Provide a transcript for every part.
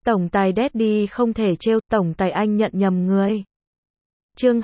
Tổng tài Daddy không thể trêu, tổng tài anh nhận nhầm người. Chương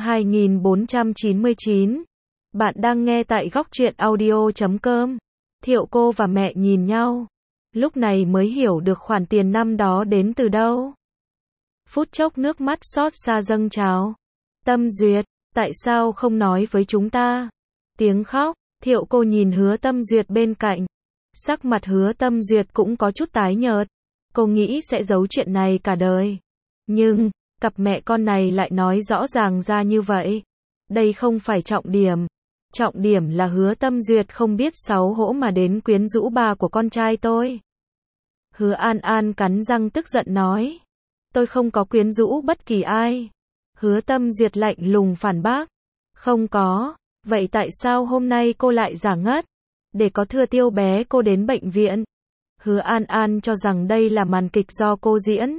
2499. Bạn đang nghe tại góc truyện audio.com. Thiệu cô và mẹ nhìn nhau. Lúc này mới hiểu được khoản tiền năm đó đến từ đâu. Phút chốc nước mắt xót xa dâng trào. Tâm Duyệt, tại sao không nói với chúng ta? Tiếng khóc, Thiệu cô nhìn Hứa Tâm Duyệt bên cạnh. Sắc mặt Hứa Tâm Duyệt cũng có chút tái nhợt. Cô nghĩ sẽ giấu chuyện này cả đời. Nhưng, cặp mẹ con này lại nói rõ ràng ra như vậy. Đây không phải trọng điểm. Trọng điểm là Hứa Tâm Duyệt không biết xấu hổ mà đến quyến rũ ba của con trai tôi. Hứa An An cắn răng tức giận nói. Tôi không có quyến rũ bất kỳ ai. Hứa Tâm Duyệt lạnh lùng phản bác. Không có. Vậy tại sao hôm nay cô lại giả ngất? Để có Thừa Tiêu bé cô đến bệnh viện. Hứa An An cho rằng đây là màn kịch do cô diễn.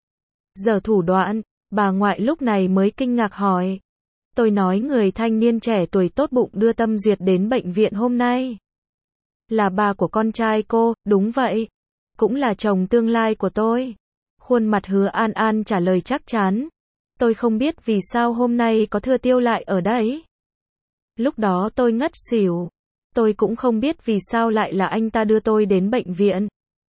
Giờ thủ đoạn, bà ngoại lúc này mới kinh ngạc hỏi. Tôi nói người thanh niên trẻ tuổi tốt bụng đưa Tâm Duyệt đến bệnh viện hôm nay. Là bà của con trai cô, đúng vậy. Cũng là chồng tương lai của tôi. Khuôn mặt Hứa An An trả lời chắc chắn. Tôi không biết vì sao hôm nay có Thừa Tiêu lại ở đây. Lúc đó tôi ngất xỉu. Tôi cũng không biết vì sao lại là anh ta đưa tôi đến bệnh viện.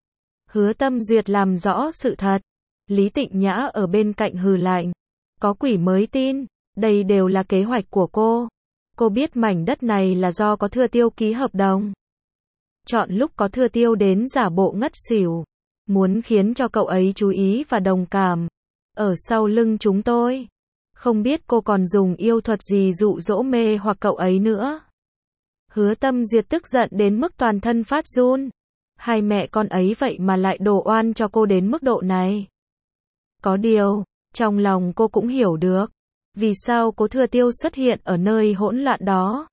Hứa Tâm Duyệt làm rõ sự thật. Lý Tịnh Nhã ở bên cạnh hừ lạnh. Có quỷ mới tin, đây đều là kế hoạch của cô. Cô biết mảnh đất này là do có Thừa Tiêu ký hợp đồng. Chọn lúc có Thừa Tiêu đến giả bộ ngất xỉu. Muốn khiến cho cậu ấy chú ý và đồng cảm. Ở sau lưng chúng tôi. Không biết cô còn dùng yêu thuật gì dụ dỗ mê hoặc cậu ấy nữa. Hứa Tâm Duyệt tức giận đến mức toàn thân phát run. Hai mẹ con ấy vậy mà lại đổ oan cho cô đến mức độ này. Có điều, trong lòng cô cũng hiểu được. Vì sao cố Thừa Tiêu xuất hiện ở nơi hỗn loạn đó?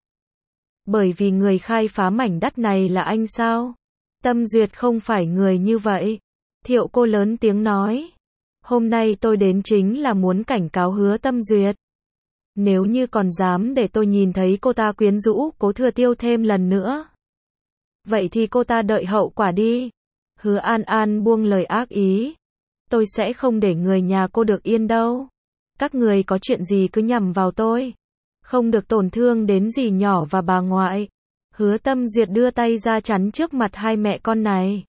Bởi vì người khai phá mảnh đất này là anh sao? Tâm Duyệt không phải người như vậy. Thiệu cô lớn tiếng nói. Hôm nay tôi đến chính là muốn cảnh cáo Hứa Tâm Duyệt. Nếu như còn dám để tôi nhìn thấy cô ta quyến rũ cố Thừa Tiêu thêm lần nữa. Vậy thì cô ta đợi hậu quả đi. Hứa An An buông lời ác ý. Tôi sẽ không để người nhà cô được yên đâu. Các người có chuyện gì cứ nhằm vào tôi. Không được tổn thương đến dì nhỏ và bà ngoại. Hứa Tâm Duyệt đưa tay ra chắn trước mặt hai mẹ con này.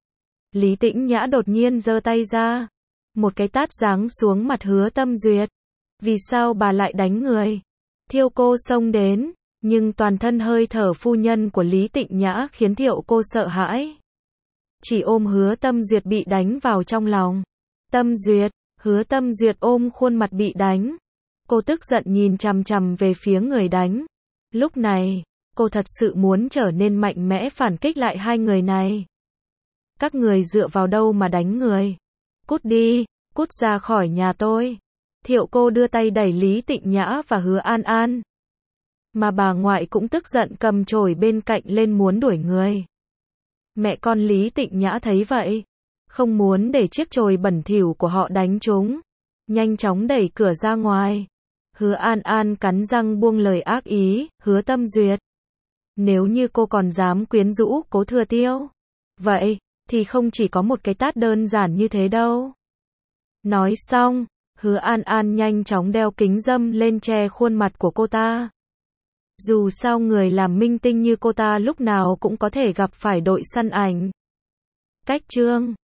Lý Tĩnh Nhã đột nhiên giơ tay ra. Một cái tát giáng xuống mặt Hứa Tâm Duyệt. Vì sao bà lại đánh người? Thiệu cô xông đến. Nhưng toàn thân hơi thở phu nhân của Lý Tịnh Nhã khiến Thiệu cô sợ hãi. Chỉ ôm Hứa Tâm Duyệt bị đánh vào trong lòng. Tâm Duyệt, Hứa Tâm Duyệt ôm khuôn mặt bị đánh. Cô tức giận nhìn chằm chằm về phía người đánh. Lúc này, cô thật sự muốn trở nên mạnh mẽ phản kích lại hai người này. Các người dựa vào đâu mà đánh người? Cút đi, cút ra khỏi nhà tôi. Thiệu cô đưa tay đẩy Lý Tịnh Nhã và Hứa An An. Mà bà ngoại cũng tức giận cầm chổi bên cạnh lên muốn đuổi người. Mẹ con Lý Tịnh Nhã thấy vậy. Không muốn để chiếc chổi bẩn thỉu của họ đánh chúng. Nhanh chóng đẩy cửa ra ngoài. Hứa An An cắn răng buông lời ác ý. Hứa Tâm Duyệt. Nếu như cô còn dám quyến rũ cố Thừa Tiêu. Vậy, thì không chỉ có một cái tát đơn giản như thế đâu. Nói xong, Hứa An An nhanh chóng đeo kính râm lên che khuôn mặt của cô ta. Dù sao người làm minh tinh như cô ta lúc nào cũng có thể gặp phải đội săn ảnh. Cách chương